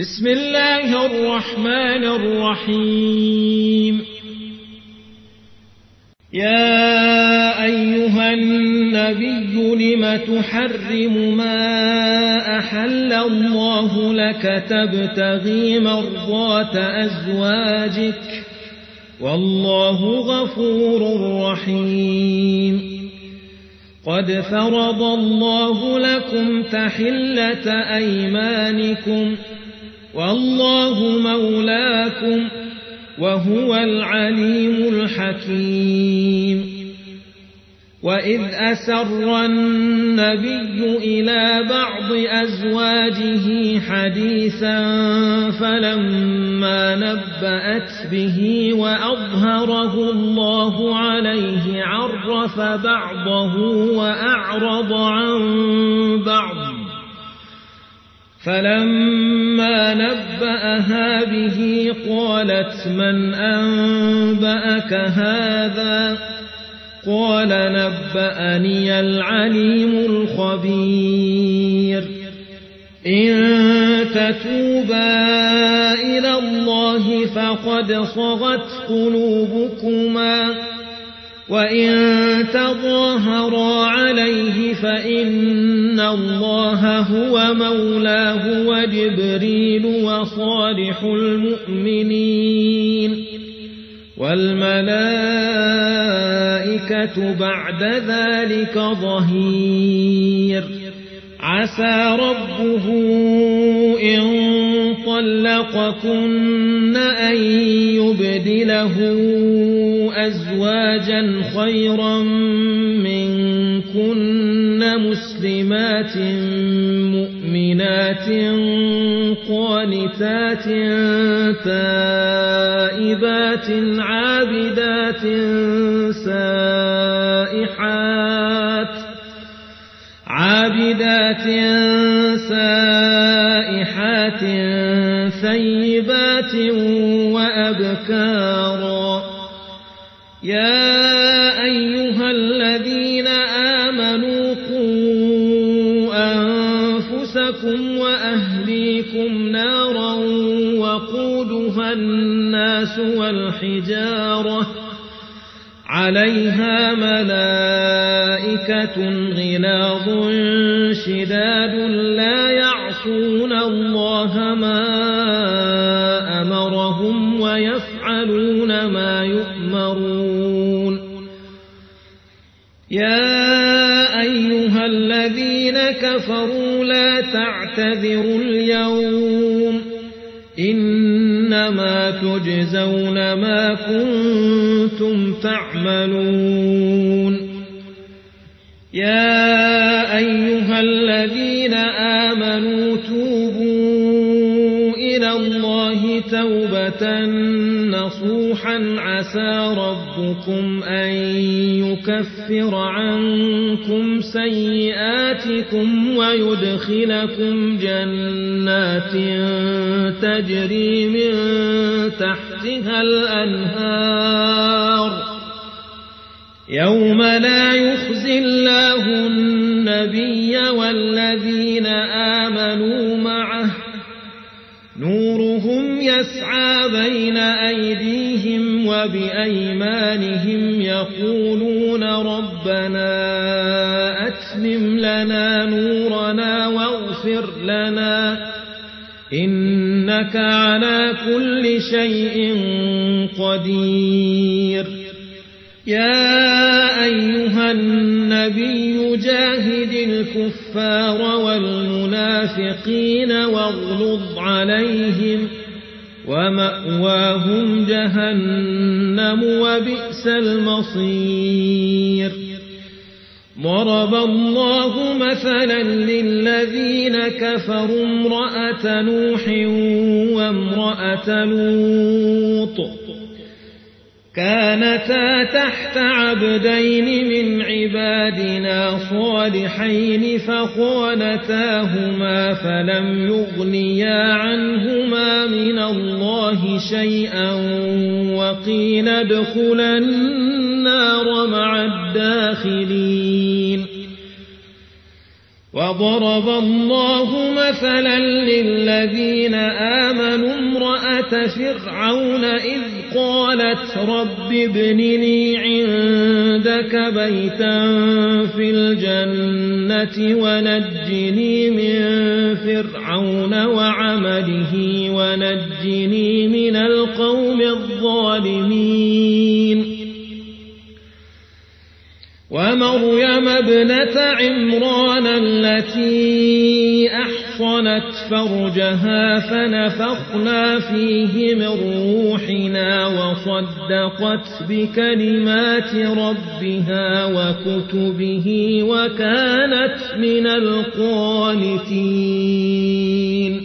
بسم الله الرحمن الرحيم. يا أيها النبي لم تحرم ما أحل الله لك تبتغي مرضات أزواجك والله غفور رحيم. قد فرض الله لكم تحلة أيمانكم والله مولاكم وهو العليم الحكيم. وإذ أسر النبي إلى بعض أزواجه حديثا فلما نبأت به وأظهره الله عليه عرف بعضه وأعرض عن بعض فلما نبأها به قالت من أنبأك هذا قال نبأني العليم الخبير. إن تتوبا إلى الله فقد صغت قلوبكما وإن تظاهرا عليه فإن الله هو مولاه وجبريل وصالح المؤمنين والملائكة بعد ذلك ظهير. عسى ربه إن طلقكن أن يبدله أزواجا خيرا منكن مسلمات مؤمنات قانتات تائبات عابدات سائحات ثيبات وأبكارا. يا أيها الذين آمنوا قوا أنفسكم وأهليكم نارا وقودها الناس والحجارة عليها ملائكة غلاظ شداد لا يعصون الله ما أمرهم ويفعلون ما يؤمرون. يا أيها الذين كفروا لا تعتذروا اليوم إنما تجزون ما كنتم تعملون. يا أيها الذين آمنوا توبوا إلى الله توبة نصوحا عسى ربكم أن يكفر عنكم سيئاتكم ويدخلكم جنات تجري من تحتها الأنهار يوم لا يخزي الله النبي والذين آمنوا معه نورهم يسعى بين أيديهم وبأيمانهم يقولون ربنا أتمم لنا نورنا واغفر لنا إنك على كل شيء قدير. يا أيها النبي جاهد الكفار والمنافقين واغلظ عليهم ومأواهم جهنم وبئس المصير. ضرب الله مثلا للذين كفروا امرأة نوح وامرأة لوط كانتا تحت عبدين من عبادنا صالحين فخانتاهما فلم يغنيا عنهما من الله شيئا وقيل ادخلا النار مع الداخلين. وضرب الله مثلا للذين آمنوا امرأة فرعون إذ قالت رب ابن لي عندك بيتا في الجنة ونجني من فرعون وعمله ونجني من القوم الظالمين ومريم ابنة عمران التي أحصنت فرجها فنفخنا فيه من روحنا وصدقت بكلمات ربها وكتبه وكانت من القانتين